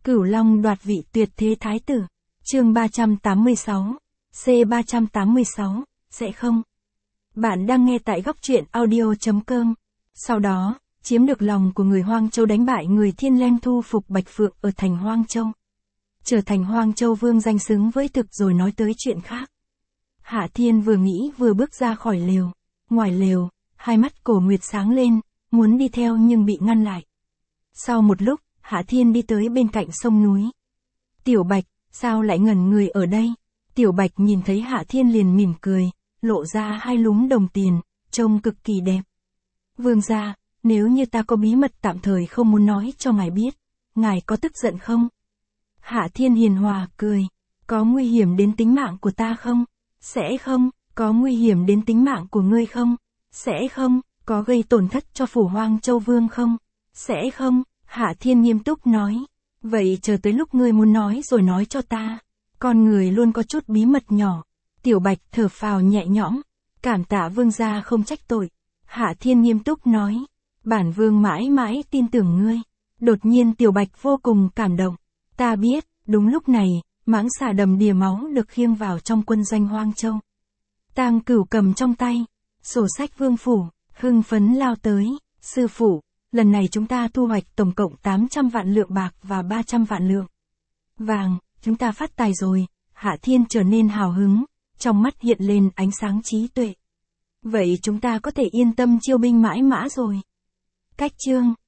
Cửu Long đoạt vị tuyệt thế thái tử. Chương 386. C386, sẽ không. Bạn đang nghe tại góc truyện audio.com. Sau đó, chiếm được lòng của người Hoang Châu, đánh bại người Thiên Leng, thu phục Bạch Phượng ở thành Hoang Châu. Trở thành Hoang Châu vương danh xứng với thực, rồi nói tới chuyện khác. Hạ Thiên vừa nghĩ vừa bước ra khỏi lều. Ngoài lều, hai mắt Cổ Nguyệt sáng lên, muốn đi theo nhưng bị ngăn lại. Sau một lúc, Hạ Thiên đi tới bên cạnh sông núi. Tiểu Bạch, sao lại ngẩn người ở đây? Tiểu Bạch nhìn thấy Hạ Thiên liền mỉm cười, lộ ra hai lúm đồng tiền, trông cực kỳ đẹp. Vương gia, nếu như ta có bí mật tạm thời không muốn nói cho ngài biết, ngài có tức giận không? Hạ Thiên hiền hòa cười, có nguy hiểm đến tính mạng của ta không? Sẽ không. Có nguy hiểm đến tính mạng của ngươi không? Sẽ không. Có gây tổn thất cho phủ Hoang Châu Vương không? Sẽ không. Hạ Thiên nghiêm túc nói. Vậy chờ tới lúc ngươi muốn nói rồi nói cho ta. Con người luôn có chút bí mật nhỏ. Tiểu Bạch thở phào nhẹ nhõm. Cảm tạ vương gia không trách tội. Hạ Thiên nghiêm túc nói. Bản vương mãi mãi tin tưởng ngươi. Đột nhiên Tiểu Bạch vô cùng cảm động. Ta biết. Đúng lúc này, mãng xà đầm đìa máu được khiêng vào trong quân doanh Hoang Châu. Tang Cửu cầm trong tay sổ sách vương phủ, hưng phấn lao tới. Sư phụ, lần này chúng ta thu hoạch tổng cộng 800 vạn lượng bạc và 300 vạn lượng vàng, chúng ta phát tài rồi. Hạ Thiên trở nên hào hứng, trong mắt hiện lên ánh sáng trí tuệ. Vậy chúng ta có thể yên tâm chiêu binh mãi mã rồi. Cách chương